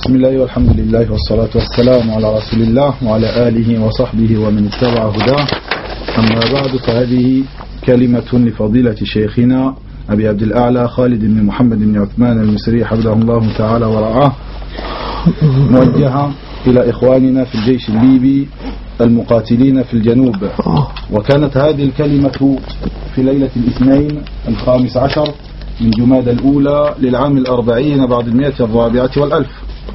بسم الله والحمد لله والصلاة والسلام على رسول الله وعلى آله وصحبه ومن اتبع هداه. أما بعد، فهذه كلمة لفضيلة شيخنا أبي عبد الأعلى خالد بن محمد بن عثمان المصري حفظه الله تعالى ورعاه، موجهة إلى إخواننا في الجيش الليبي المقاتلين في الجنوب. وكانت هذه الكلمة في ليلة الاثنين 15 من جمادى الأولى للعام 40 بعد 104 والألف.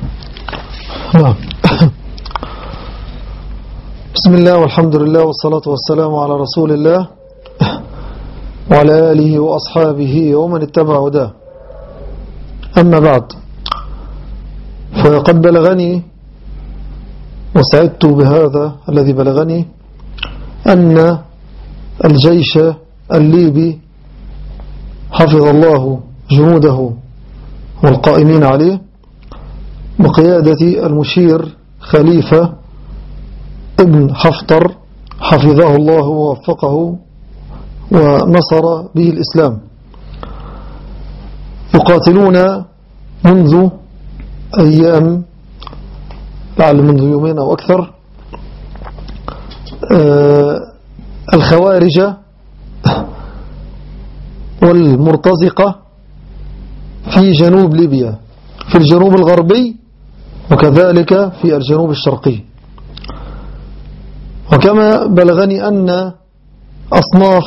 بسم الله والحمد لله والصلاة والسلام على رسول الله وعلى آله وأصحابه ومن اتبع هداه. أما بعد، فقد بلغني وسعدت بهذا الذي بلغني أن الجيش الليبي حفظ الله جنوده والقائمين عليه بقيادة المشير خليفة ابن حفتر حفظه الله ووفقه ونصر به الإسلام، يقاتلون منذ أيام، لعل منذ يومين أو أكثر، الخوارج والمرتزقة في جنوب ليبيا، في الجنوب الغربي وكذلك في الجنوب الشرقي. وكما بلغني أن أصناف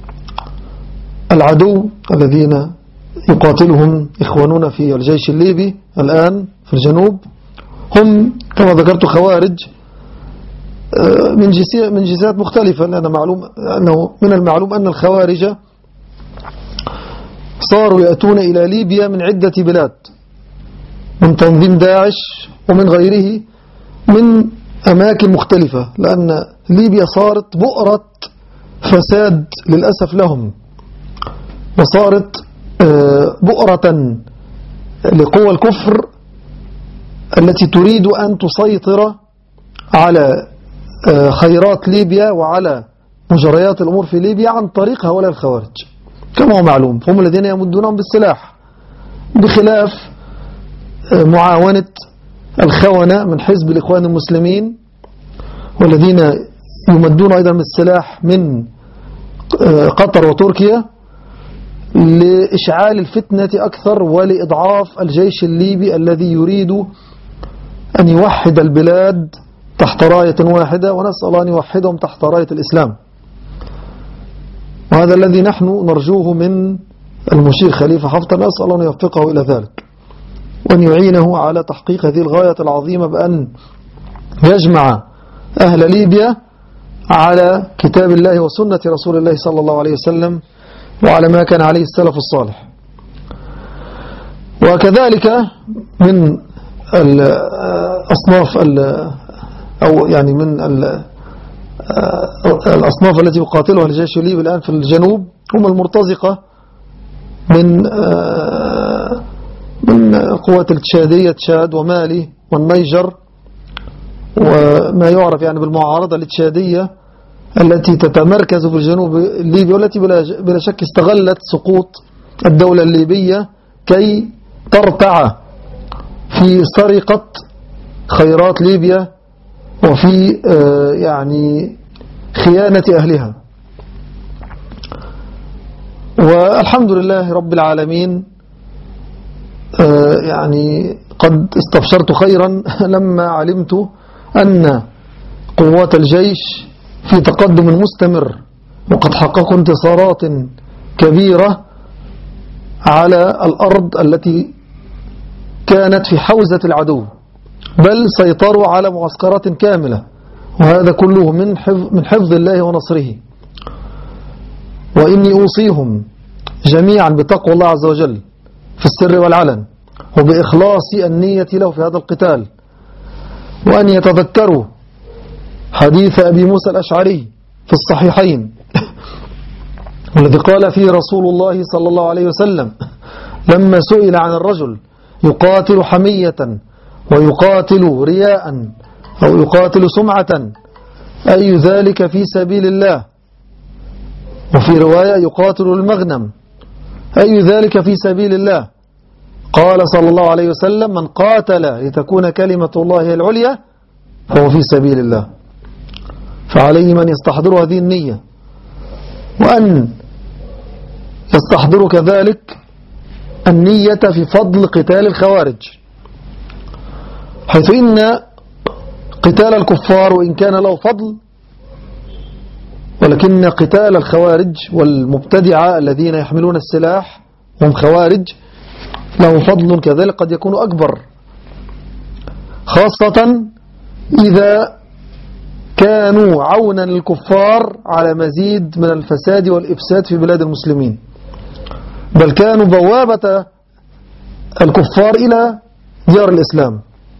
العدو الذين يقاتلهم إخواننا في الجيش الليبي الآن في الجنوب هم كما ذكرت خوارج من جنسيات مختلفة، لأن معلوم أنه من المعلوم أن الخوارج صاروا يأتون إلى ليبيا من عدة بلاد، من تنظيم داعش ومن غيره من أماكن مختلفة، لأن ليبيا صارت بؤرة فساد للأسف لهم، وصارت بؤرة لقوى الكفر التي تريد أن تسيطر على خيرات ليبيا وعلى مجريات الأمور في ليبيا عن طريق هؤلاء الخوارج كما هو معلوم. هم الذين يمدونهم بالسلاح، بخلاف معاونة الخونة من حزب الإخوان المسلمين، والذين يمدون أيضا بالسلاح من قطر وتركيا لإشعال الفتنة أكثر ولإضعاف الجيش الليبي الذي يريد أن يوحد البلاد تحت راية واحدة، ونسأل الله أن يوحدهم تحت راية الإسلام. وهذا الذي نحن نرجوه من المشير خليفة حفتر، نسأل الله أن يوفقه إلى ذلك وأن يعينه على تحقيق هذه الغاية العظيمة بأن يجمع أهل ليبيا على كتاب الله وسنة رسول الله صلى الله عليه وسلم وعلى ما كان عليه السلف الصالح. وكذلك من الأصناف أو يعني من الأصناف التي يقاتلها الجيش الليبي الآن في الجنوب هم المرتزقة من قوات التشادية، تشاد ومالي والنيجر، وما يعرف يعني بالمعارضة التشادية التي تتمركز في الجنوب الليبي، والتي بلا شك استغلت سقوط الدولة الليبية كي ترتع في سرقة خيرات ليبيا وفي يعني خيانة أهلها. والحمد لله رب العالمين، يعني قد استبشرت خيرا لما علمت أن قوات الجيش في تقدم مستمر، وقد حققوا انتصارات كبيرة على الأرض التي كانت في حوزة العدو، بل سيطروا على معسكرات كاملة، وهذا كله من حفظ الله ونصره. وإني أوصيهم جميعا بتقوى الله عز وجل في السر والعلن، وبإخلاص النية له في هذا القتال، وأن يتذكروا حديث أبي موسى الأشعري في الصحيحين الذي قال فيه رسول الله صلى الله عليه وسلم لما سئل عن الرجل يقاتل حمية ويقاتل رياء أو يقاتل سمعة أي ذلك في سبيل الله، وفي رواية يقاتل المغنم أي ذلك في سبيل الله، قال صلى الله عليه وسلم: من قاتل لتكون كلمة الله هي العليا فهو في سبيل الله. فعليه من يستحضر هذه النية، وأن يستحضر كذلك النية في فضل قتال الخوارج، حيث إن قتال الكفار وإن كان له فضل، ولكن قتال الخوارج والمبتدعة الذين يحملون السلاح هم خوارج له فضل كذلك قد يكون أكبر، خاصة إذا كانوا عونا للكفار على مزيد من الفساد والإفساد في بلاد المسلمين، بل كانوا بوابة الكفار إلى ديار الإسلام.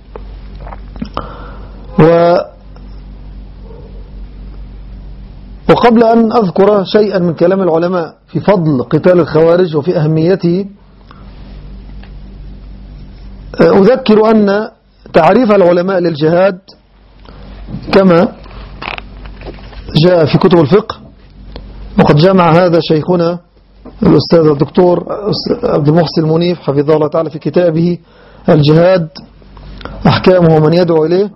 وقبل أن أذكر شيئا من كلام العلماء في فضل قتال الخوارج وفي أهميته، أذكر أن تعريف العلماء للجهاد كما جاء في كتب الفقه، وقد جمع هذا شيخنا الأستاذ الدكتور عبد المحسن المنيف حفظه الله تعالى في كتابه الجهاد أحكامه ومن يدعو إليه،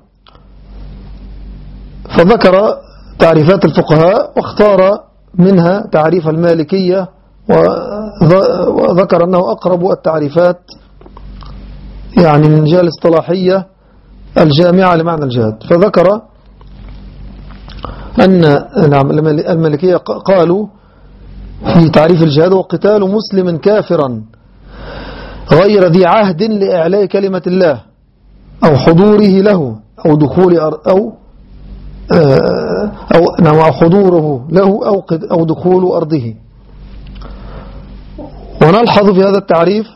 فذكر تعريفات الفقهاء واختار منها تعريف المالكية، وذكر أنه أقرب التعريفات يعني من جهة الاصطلاحية الجامعة لمعنى الجهاد. فذكر أن المالكية قالوا في تعريف الجهاد: وقتال مسلم كافرا غير ذي عهد لإعلاء كلمة الله أو حضوره له أو دخول أو حضوره له أو دخول أرضه. ونلحظ في هذا التعريف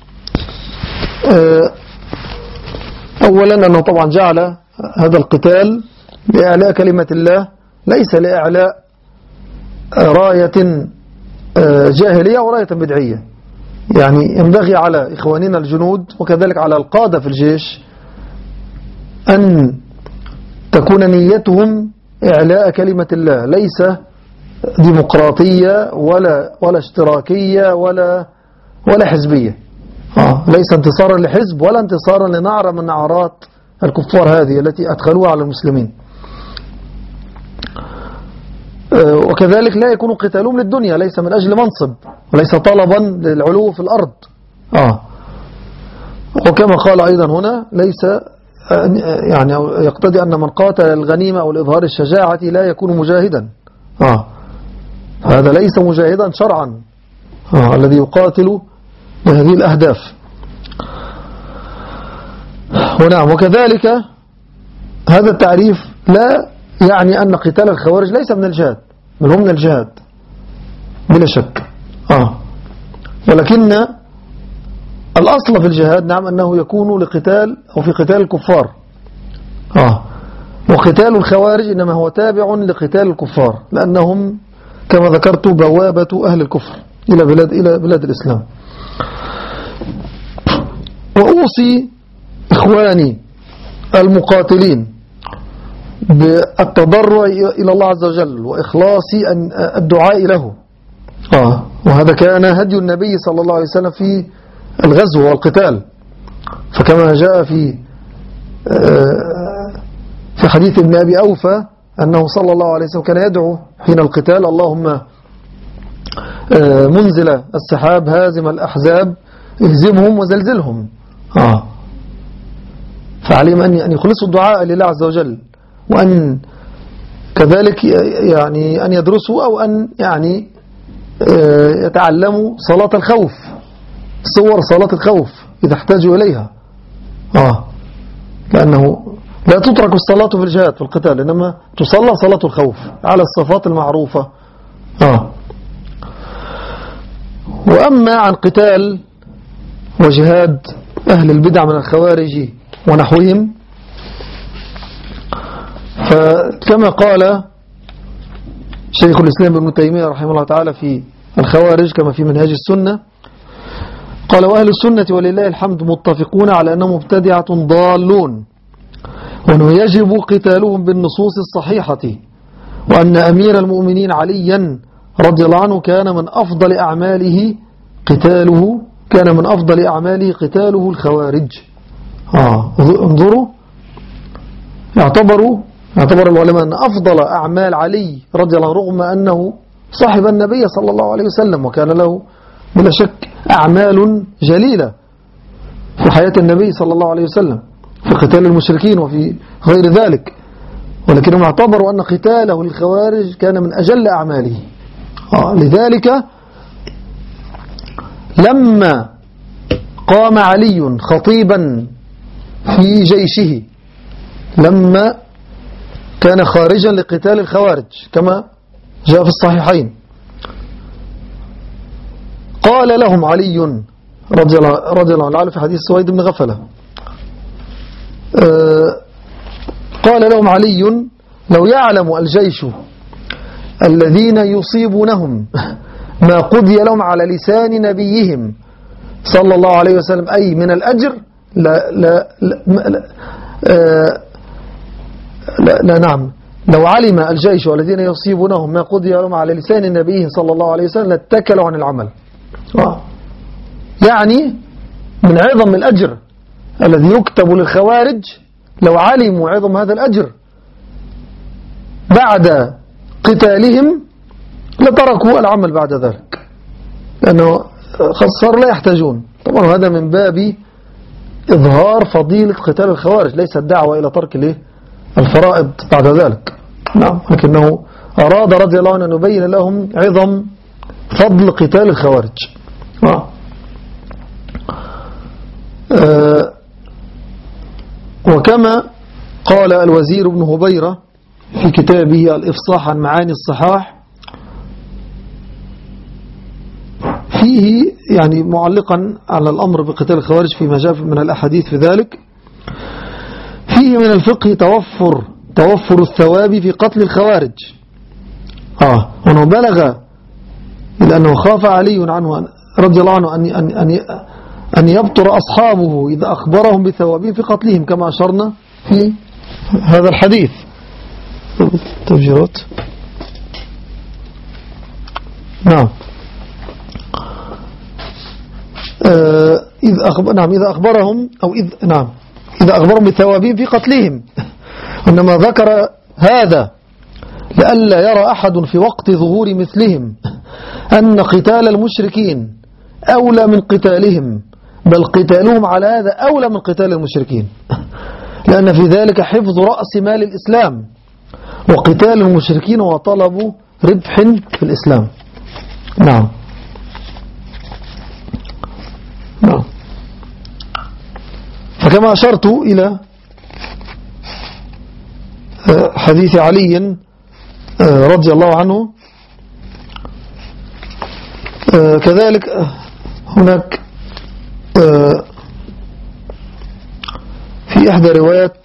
أولا أنه طبعا جعل هذا القتال لإعلاء كلمة الله، ليس لإعلاء راية جاهلية أو راية بدعية. يعني ينبغي على إخواننا الجنود وكذلك على القادة في الجيش أن تكون نيتهم إعلاء كلمة الله، ليس ديمقراطية ولا اشتراكية ولا حزبية. ليس انتصارا لحزب ولا انتصارا لنعرة من نعرات الكفار هذه التي أدخلوها على المسلمين. وكذلك لا يكون قتالهم للدنيا، ليس من أجل منصب وليس طلبا للعلو في الأرض. وكما قال أيضا هنا: ليس يعني يقتضي أن من قاتل الغنيمة أو لإظهار الشجاعة لا يكون مجاهدا. هذا ليس مجاهدا شرعا، الذي يقاتل لهذه الأهداف. ونعم، وكذلك هذا التعريف لا يعني أن قتال الخوارج ليس من الجهاد، بل هم من الجهاد بلا شك. ولكن الأصل في الجهاد نعم أنه يكون لقتال أو في قتال الكفار. وقتال الخوارج إنما هو تابع لقتال الكفار، لأنهم كما ذكرت بوابة أهل الكفر إلى بلاد الإسلام. وأوصي إخواني المقاتلين بالتضرع إلى الله عز وجل وإخلاص الدعاء له. وهذا كان هدي النبي صلى الله عليه وسلم في الغزو والقتال، فكما جاء في حديث ابن أبي أوفى أنه صلى الله عليه وسلم كان يدعو حين القتال: اللهم منزل السحاب هازم الأحزاب اهزمهم وزلزلهم. فعليهم أن يخلصوا الدعاء لله عز وجل، وأن كذلك يعني أن يدرسوا أو أن يعني يتعلموا صلاة الخوف، صور صلاة الخوف إذا احتاجوا إليها. لأنه لا تترك الصلاة في الجهاد في القتال، إنما تصلى صلاة الخوف على الصفات المعروفة. وأما عن قتال وجهاد أهل البدع من الخوارج ونحوهم، فكما قال شيخ الإسلام ابن تيمية رحمه الله تعالى في الخوارج كما في منهاج السنة، قال: وأهل السنة ولله الحمد متفقون على أنهم مبتدعة ضالون، وأنه يجب قتالهم بالنصوص الصحيحة، وأن أمير المؤمنين عليا رضي الله عنه كان من أفضل أعماله قتاله كان من أفضل أعماله قتاله الخوارج. انظروا، يعتبر العلماء أن أفضل أعمال علي رضي الله عنه، رغم أنه صاحب النبي صلى الله عليه وسلم وكان له بلا شك أعمال جليلة في حياة النبي صلى الله عليه وسلم في قتال المشركين وفي غير ذلك، ولكنهم اعتبروا أن قتاله للخوارج كان من أجل أعماله. لذلك لما قام علي خطيبا في جيشه لما كان خارجا لقتال الخوارج كما جاء في الصحيحين، قال لهم علي رضي الله عنه في حديث سويد بن غفلة، قال لهم علي: لو يعلم الجيش الذين يصيبونهم ما قضي لهم على لسان نبيهم صلى الله عليه وسلم أي من الأجر لا نعم، لو علم الجيش والذين يصيبونهم ما قضي لهم على لسان نبيهم صلى الله عليه وسلم لاتكلوا عن العمل. يعني من عظم الأجر الذي يكتب للخوارج، لو علموا عظم هذا الأجر بعد قتالهم لتركوا العمل بعد ذلك، لأنه صار لا يحتاجون. طبعا هذا من باب إظهار فضيلة قتال الخوارج، ليس الدعوة إلى ترك الفرائض بعد ذلك. نعم، لكنه أراد رضي الله عنه أن يبين لهم عظم فضل قتال الخوارج. وكما قال الوزير بن هبيرة في كتابه الإفصاح عن معاني الصحاح فيه، يعني معلقا على الأمر بقتال الخوارج فيما جاء من الأحاديث في ذلك: فيه من الفقه توفر الثواب في قتل الخوارج. وأنه بلغ إلى أنه خاف علي عنه رضي الله عنه أن يبطر أصحابه إذا أخبرهم بثوابهم في قتلهم، كما أشرنا في هذا الحديث. تفجيرات. نعم. إذا أخبرهم إذا أخبرهم بثوابهم في قتلهم. إنما ذكر هذا لئلا يرى أحد في وقت ظهور مثلهم أن قتال المشركين أولى من قتالهم، بل قتالهم على هذا أولى من قتال المشركين، لأن في ذلك حفظ رأس مال الإسلام، وقتال المشركين وطلب ربح في الإسلام. نعم. فكما أشرت إلى حديث علي رضي الله عنه، كذلك هناك في إحدى روايات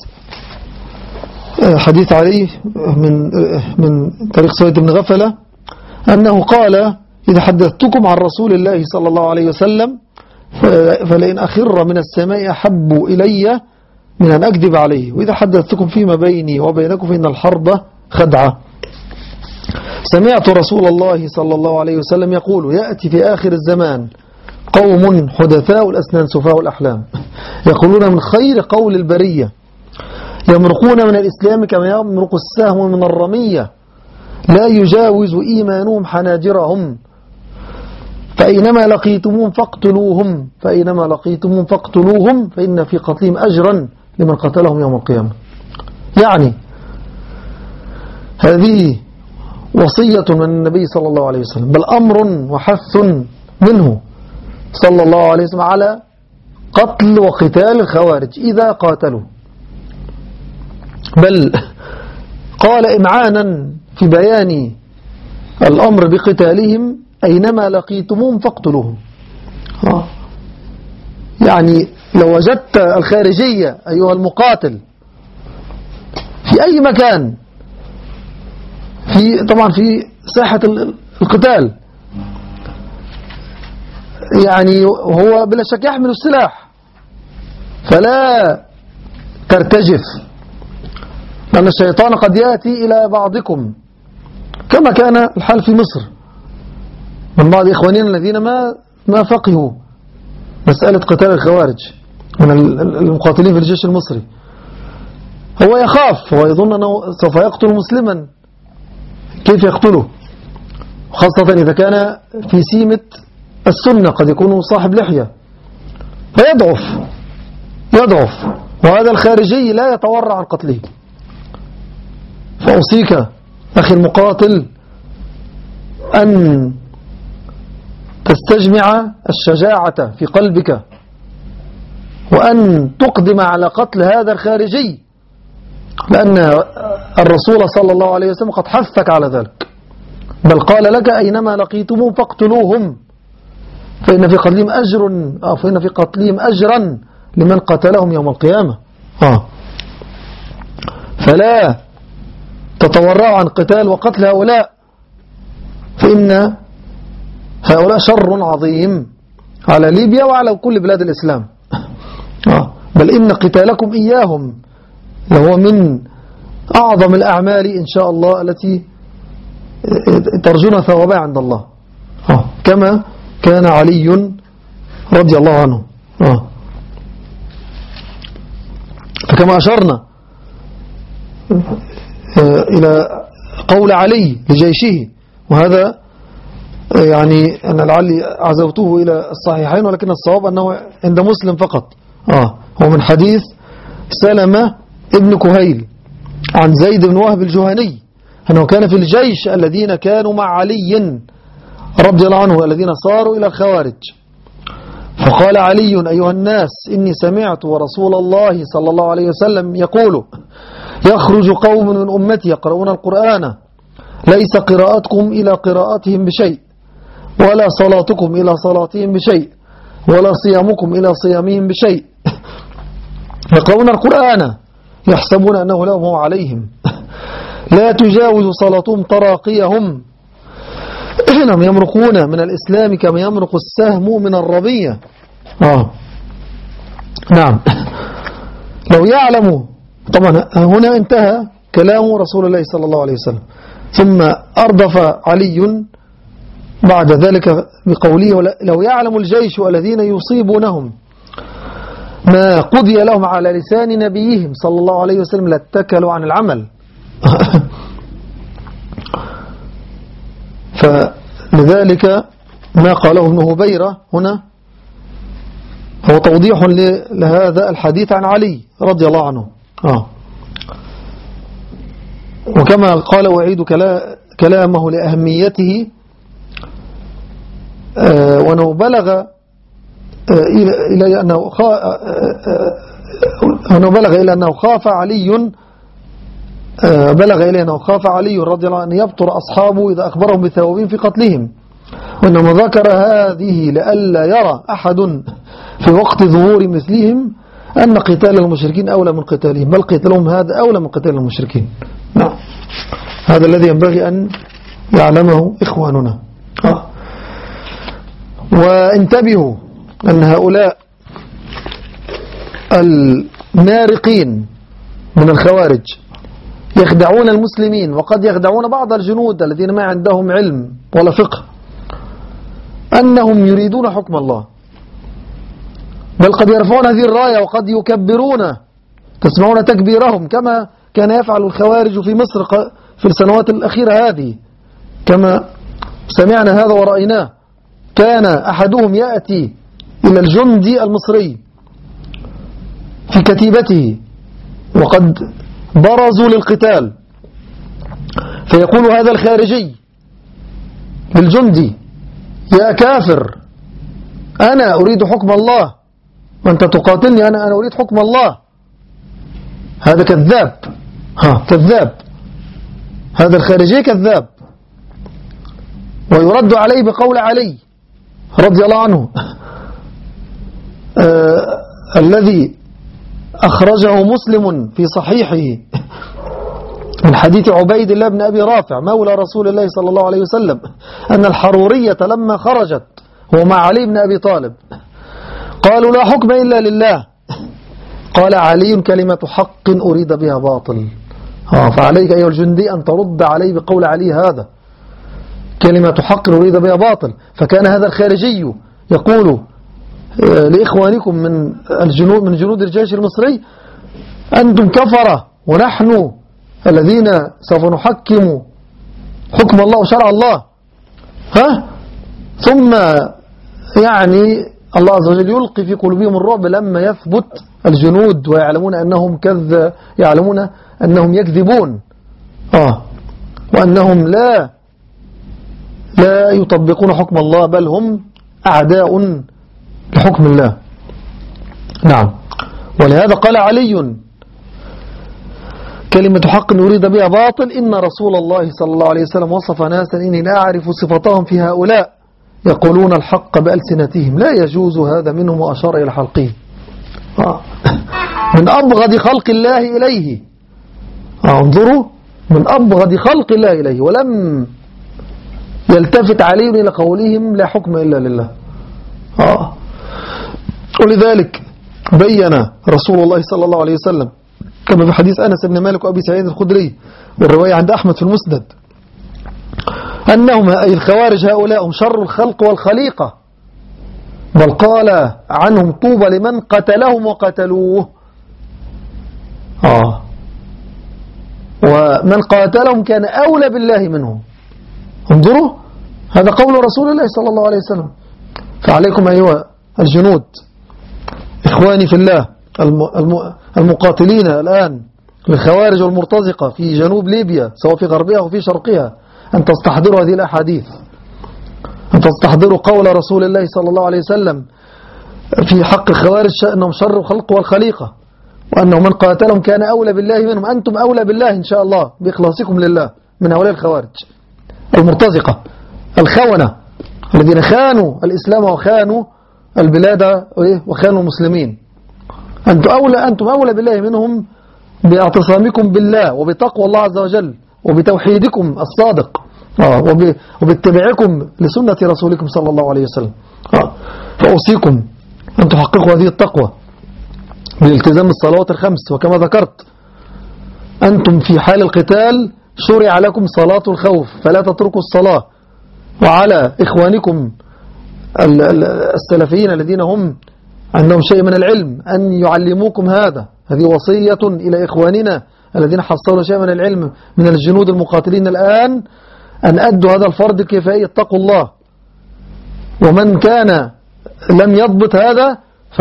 حديث علي من طريق سويد بن غفلة أنه قال: إذا حدثتكم عن رسول الله صلى الله عليه وسلم فلئن أخر من السماء أحب إلي من أن أكذب عليه، وإذا حدثتكم فيما بيني وبينكم فإن الحرب خدعة. سمعت رسول الله صلى الله عليه وسلم يقول: يأتي في آخر الزمان قوم حدثاء الأسنان سفاهاء الأحلام يقولون من خير قول البرية، يمرقون من الإسلام كما يمرق السهم من الرمية، لا يجاوز إيمانهم حناجرهم، فأينما لقيتموهم فاقتلوهم فإن في قتلهم أجرا لمن قتلهم يوم القيامة. يعني هذه وصية من النبي صلى الله عليه وسلم، بل أمر وحث منه صلى الله عليه وسلم على قتل وقتال الخوارج إذا قاتلوا، بل قال إمعانا في بيان الأمر بقتالهم: أينما لقيتموهم فاقتلوهم. يعني لو وجدت الخارجية أيها المقاتل في أي مكان، طبعا في ساحة القتال، يعني هو بلا شك يحمل السلاح، فلا ترتجف، لأن الشيطان قد يأتي إلى بعضكم كما كان الحال في مصر من بعض إخواننا الذين ما فقهوا مسألة قتال الخوارج من المقاتلين في الجيش المصري، هو يخاف، هو يظن أنه سوف يقتل مسلما، كيف يقتله؟ خاصة إذا كان في سيمة السنة، قد يكون صاحب لحية فيضعف، وهذا الخارجي لا يتورع عن قتله. فأوصيك أخي المقاتل أن تستجمع الشجاعة في قلبك، وأن تقدم على قتل هذا الخارجي، لأن الرسول صلى الله عليه وسلم قد حثك على ذلك، بل قال لك أينما لقيتموهم فاقتلوهم، فإن في قتلهم أجرا لمن قتلهم يوم القيامة. فلا تتورعوا عن قتال وقتل هؤلاء، فإن هؤلاء شر عظيم على ليبيا وعلى كل بلاد الإسلام. بل إن قتالكم إياهم لهو من أعظم الأعمال إن شاء الله التي ترجون ثوابها عند الله، كما كان علي رضي الله عنه. فكما أشرنا إلى قول علي لجيشه، وهذا يعني أن لعلي عزوته إلى الصحيحين، ولكن الصواب أنه عند مسلم فقط. هو من حديث سلمة ابن كهيل عن زيد بن وهب الجهني أنه كان في الجيش الذين كانوا مع علي رضي الله عنه الذين صاروا إلى الخوارج، فقال علي: أيها الناس، إني سمعت ورسول الله صلى الله عليه وسلم يقول: يخرج قوم من أمتي يقرؤون القرآن، ليس قراءتكم إلى قراءتهم بشيء، ولا صلاتكم إلى صلاتهم بشيء، ولا صيامكم إلى صيامهم بشيء، يقرؤون القرآن يحسبون أنه لهم هو عليهم، لا تجاوز صلاتهم تراقيهم، إنهم يمرقون من الإسلام كما يمرق السهم من الرمية. نعم. لو يعلموا، طبعا هنا انتهى كلام رسول الله صلى الله عليه وسلم، ثم أردف علي بعد ذلك بقوله: لو يعلم الجيش الذين يصيبونهم ما قضي لهم على لسان نبيهم صلى الله عليه وسلم لاتكلوا عن العمل. فلذلك ما قاله ابن هبيرة هنا هو توضيح لهذا الحديث عن علي رضي الله عنه. وكما قال وأعيد كلامه لأهميته، وأنه بلغ إلى أنه خاف علي رضي الله عنه أن يبطر أصحابه إذا أخبرهم بالثوابين في قتلهم، وإنما ذكر هذه لئلا يرى أحد في وقت ظهور مثلهم أن قتال المشركين أولى من قتالهم، بل قتالهم هذا أولى من قتال المشركين. نعم، هذا الذي ينبغي أن يعلمه إخواننا. وانتبهوا أن هؤلاء النارقين من الخوارج يخدعون المسلمين، وقد يخدعون بعض الجنود الذين ما عندهم علم ولا فقه، أنهم يريدون حكم الله، بل قد يرفعون هذه الراية وقد يكبرون، تسمعون تكبيرهم كما كان يفعل الخوارج في مصر في السنوات الأخيرة هذه، كما سمعنا هذا ورأيناه. كان أحدهم يأتي إلى الجندي المصري في كتيبته وقد برزوا للقتال، فيقول هذا الخارجي للجندي: يا كافر، أنا أريد حكم الله وأنت تقاتلني، أنا أريد حكم الله. هذا كذاب، كذاب، هذا الخارجي كذاب. ويرد عليه بقول علي رضي الله عنه الذي أخرجه مسلم في صحيحه من حديث عبيد الله بن أبي رافع مولى رسول الله صلى الله عليه وسلم أن الحرورية لما خرجت هو مع علي بن أبي طالب قالوا: لا حكم إلا لله. قال علي: كلمة حق أريد بها باطل. فعليك أيها الجندي أن ترد علي بقول علي هذا: كلمة حق أريد بها باطل. فكان هذا الخارجي يقول لإخوانكم من جنود الجيش المصري أنتم كفرة ونحن الذين سوف نحكم حكم الله وشرع الله. ثم يعني الله عز وجل يلقي في قلوبهم الرعب لما يثبت الجنود ويعلمون أنهم يكذبون وأنهم لا يطبقون حكم الله، بل هم أعداء لحكم الله. نعم. ولهذا قال علي: كلمة حق يريد بها باطل، إن رسول الله صلى الله عليه وسلم وصف ناسا إني لا أعرف صفتهم في هؤلاء يقولون الحق بألسنتهم لا يجوز هذا منهم، وأشار إلى حلقه. من أبغض خلق الله إليه. انظروا، من أبغض خلق الله إليه، ولم يلتفت عليهم إلى قولهم لا حكم إلا لله. ولذلك بين رسول الله صلى الله عليه وسلم كما في حديث أنس بن مالك وأبي سعيد الخدري والرواية عند أحمد في المسند أنهم أي الخوارج هؤلاء هم شر الخلق والخليقة، بل قال عنهم طوبى لمن قتلهم وقتلوه. ومن قاتلهم كان أولى بالله منهم. انظروا، هذا قول رسول الله صلى الله عليه وسلم. فعليكم أيها الجنود، إخواني في الله المقاتلين الآن للخوارج والمرتزقة في جنوب ليبيا سواء في غربها أو في شرقها، أن تستحضروا هذه الأحاديث، أن تستحضروا قول رسول الله صلى الله عليه وسلم في حق الخوارج أنهم شر الخلق والخليقة، وأنه من قاتلهم كان أولى بالله منهم. أنتم أولى بالله إن شاء الله بإخلاصكم لله من هؤلاء الخوارج المرتزقة الخونة الذين خانوا الإسلام وخانوا البلاد وخانوا المسلمين. أنتم أولى بالله منهم باعتصامكم بالله وبتقوى الله عز وجل وبتوحيدكم الصادق وباتباعكم لسنة رسولكم صلى الله عليه وسلم. فأوصيكم أن تحققوا هذه التقوى بالالتزام الصلوات الخمس. وكما ذكرت أنتم في حال القتال شرع لكم صلاة الخوف فلا تتركوا الصلاة. وعلى إخوانكم السلفيين الذين هم عندهم شيء من العلم أن يعلموكم هذا. هذه وصية إلى إخواننا الذين حصلوا شيء من العلم من الجنود المقاتلين الآن، أن أدوا هذا الفرض الكفائي، اتقوا الله. ومن كان لم يضبط هذا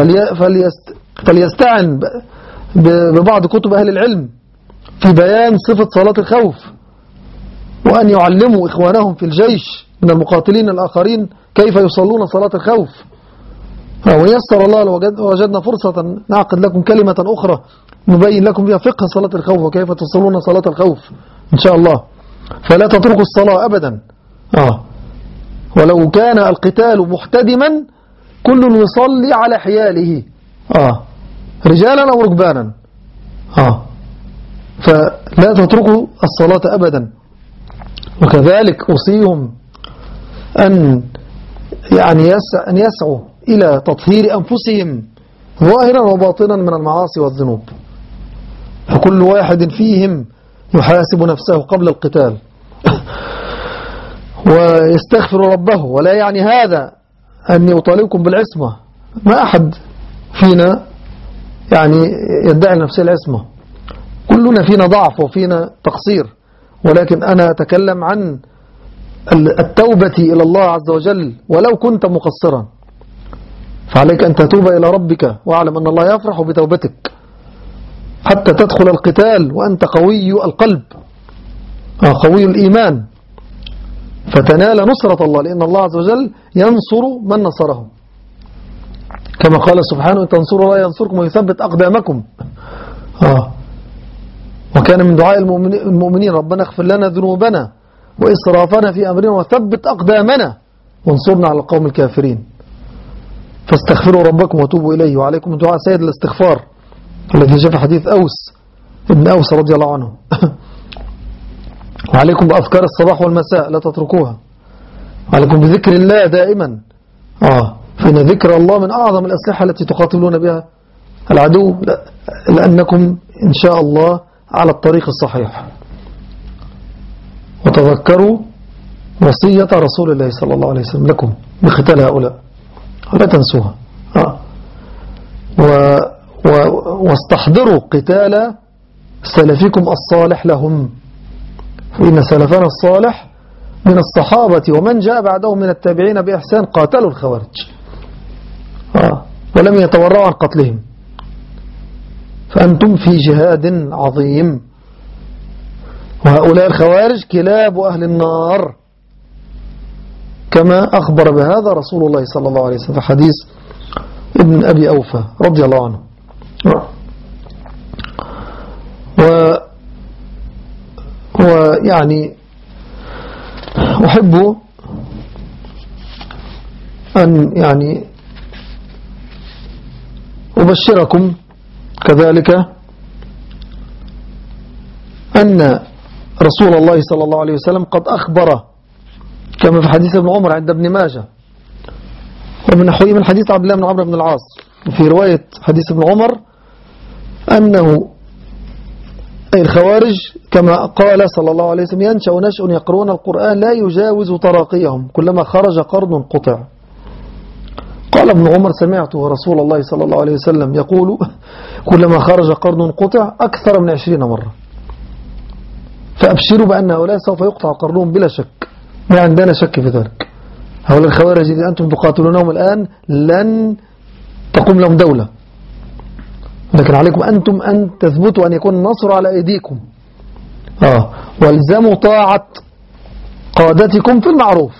فليستعن ببعض كتب أهل العلم في بيان صفة صلاة الخوف، وأن يعلموا إخوانهم في الجيش من المقاتلين الآخرين كيف يصلون صلاة الخوف. ويسر الله لو وجدنا فرصة نعقد لكم كلمة أخرى نبين لكم بها فقه صلاة الخوف وكيف تصلون صلاة الخوف إن شاء الله. فلا تتركوا الصلاة أبدا. ولو كان القتال محتدما كل يصلي على حياله رجالا أو ركبانا. فلا تتركوا الصلاة أبدا. وكذلك أوصيهم أن يسعوا إلى تطهير أنفسهم ظاهرا وباطنا من المعاصي والذنوب. فكل واحد فيهم يحاسب نفسه قبل القتال ويستغفر ربه. ولا يعني هذا أني أطالبكم بالعصمة، ما أحد فينا يدعي لنفسه العصمة، كلنا فينا ضعف وفينا تقصير، ولكن أنا أتكلم عن التوبة إلى الله عز وجل. ولو كنت مقصرا فعليك أن تتوب إلى ربك، واعلم أن الله يفرح بتوبتك حتى تدخل القتال وأنت قوي القلب قوي الإيمان، فتنال نصرة الله، لأن الله عز وجل ينصر من نصره، كما قال سبحانه: إن تنصروا الله ينصركم ويثبت أقدامكم. وكان من دعاء المؤمنين: ربنا اغفر لنا ذنوبنا وإسرافنا في أمرنا وثبت أقدامنا وانصرنا على القوم الكافرين. فاستغفروا ربكم وتوبوا إليه. وعليكم دعاء سيد الاستغفار الذي جاء في حديث ابن أوس رضي الله عنه. وعليكم بأذكار الصباح والمساء لا تتركوها. وعليكم بذكر الله دائما، فإن ذكر الله من أعظم الأسلحة التي تقاتلون بها العدو، لأنكم إن شاء الله على الطريق الصحيح. وتذكروا وصية رسول الله صلى الله عليه وسلم لكم بقتال هؤلاء، لا تنسوها. واستحضروا قتال سلفكم الصالح لهم، فإن سلفنا الصالح من الصحابة ومن جاء بعدهم من التابعين بإحسان قاتلوا الخوارج ولم يتورعوا عن قتلهم، فأنتم في جهاد عظيم. وهؤلاء الخوارج كلاب أهل النار كما أخبر بهذا رسول الله صلى الله عليه وسلم في حديث ابن أبي أوفى رضي الله عنه. ويعني أحب أن يعني أبشركم كذلك أن رسول الله صلى الله عليه وسلم قد أخبر كما في حديث ابن عمر عند ابن ماجه ومن نحوه من حديث عبد الله بن عمرو بن العاص، وفي رواية حديث ابن عمر أنه الخوارج كما قال صلى الله عليه وسلم ينشأ نشأ يقرؤون القرآن لا يجاوز تراقيهم كلما خرج قرن قطع. قال ابن عمر سمعت رسول الله صلى الله عليه وسلم يقول كلما خرج قرن قطع أكثر من 20 مرة، فأبشروا بأن هؤلاء سوف يقطع قرنهم بلا شك، ما عندنا شك في ذلك. هؤلاء الخوارج الذين أنتم تقاتلونهم الآن لن تقوم لهم دولة، لكن عليكم أنتم أن تثبتوا أن يكون النصر على أيديكم والزموا طاعة قادتكم في المعروف.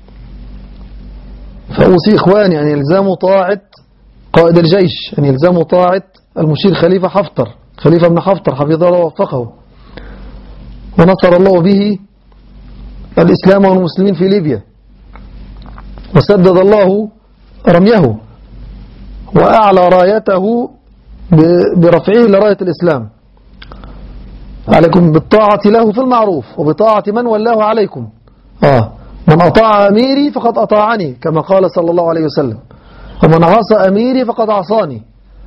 فأوصي إخواني أن يلزموا طاعة قائد الجيش، أن يلزموا طاعة المشير خليفة بن حفتر حفظه الله ووفقه، ونصر الله به الإسلام والمسلمين في ليبيا، وسدد الله رميه وأعلى رايته برفعه لراية الإسلام. عليكم بالطاعة له في المعروف وبطاعة من ولاه عليكم. من أطاع أميري فقد أطاعني كما قال صلى الله عليه وسلم، ومن عصى أميري فقد عصاني.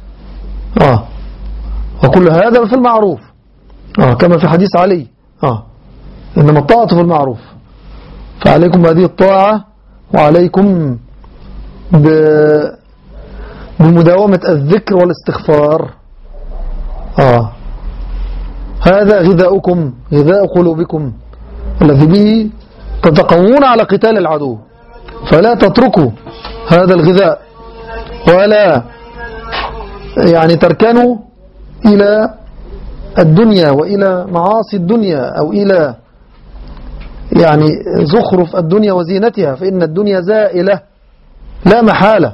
وكل هذا في المعروف كما في حديث علي إنما الطاعة في المعروف. فعليكم هذه الطاعة، وعليكم بمداومة الذكر والاستغفار. هذا غذاؤكم، غذاء قلوبكم الذي به تتقوون على قتال العدو، فلا تتركوا هذا الغذاء ولا يعني تركنوا إلى الدنيا وإلى معاصي الدنيا أو إلى يعني زخرف الدنيا وزينتها، فإن الدنيا زائلة لا محالة.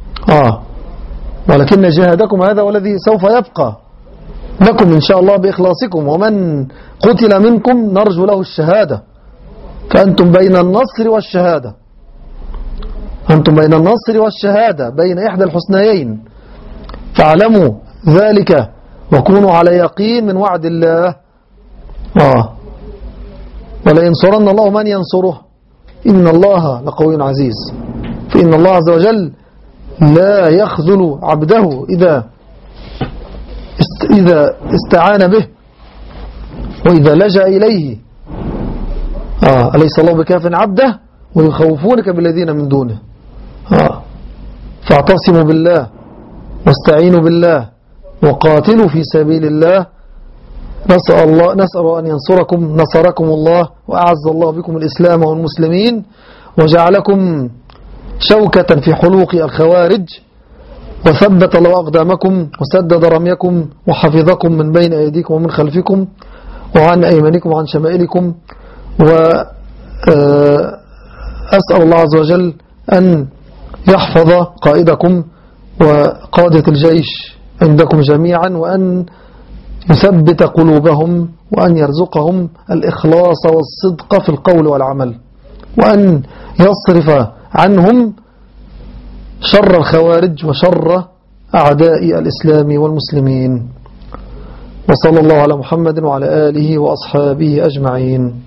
ولكن جهادكم هذا والذي سوف يبقى لكم إن شاء الله بإخلاصكم، ومن قتل منكم نرجو له الشهادة، فأنتم بين النصر والشهادة، أنتم بين النصر والشهادة، بين إحدى الحسنيين، فاعلموا ذلك وكونوا على يقين من وعد الله. ولا ينصرن الله من ينصره إن الله لقوي عزيز. فإن الله عز وجل لا يخذل عبده إذا استعان به وإذا لجأ إليه. أليس الله بكاف عبده ويخوفونك بالذين من دونه. فاعتصموا بالله واستعينوا بالله وقاتلوا في سبيل الله. نسأل أن نصركم الله وأعز الله بكم الإسلام والمسلمين، وجعلكم شوكة في حلوق الخوارج، وثبت الله أقدامكم وسدد رميكم وحفظكم من بين أيديكم ومن خلفكم وعن أيمانكم وعن شمائلكم. وأسأل الله عز وجل أن يحفظ قائدكم وقادة الجيش عندكم جميعا، وأن يثبت قلوبهم، وأن يرزقهم الإخلاص والصدق في القول والعمل، وأن يصرف عنهم شر الخوارج وشر أعداء الإسلام والمسلمين. وصلى الله على محمد وعلى آله وأصحابه أجمعين.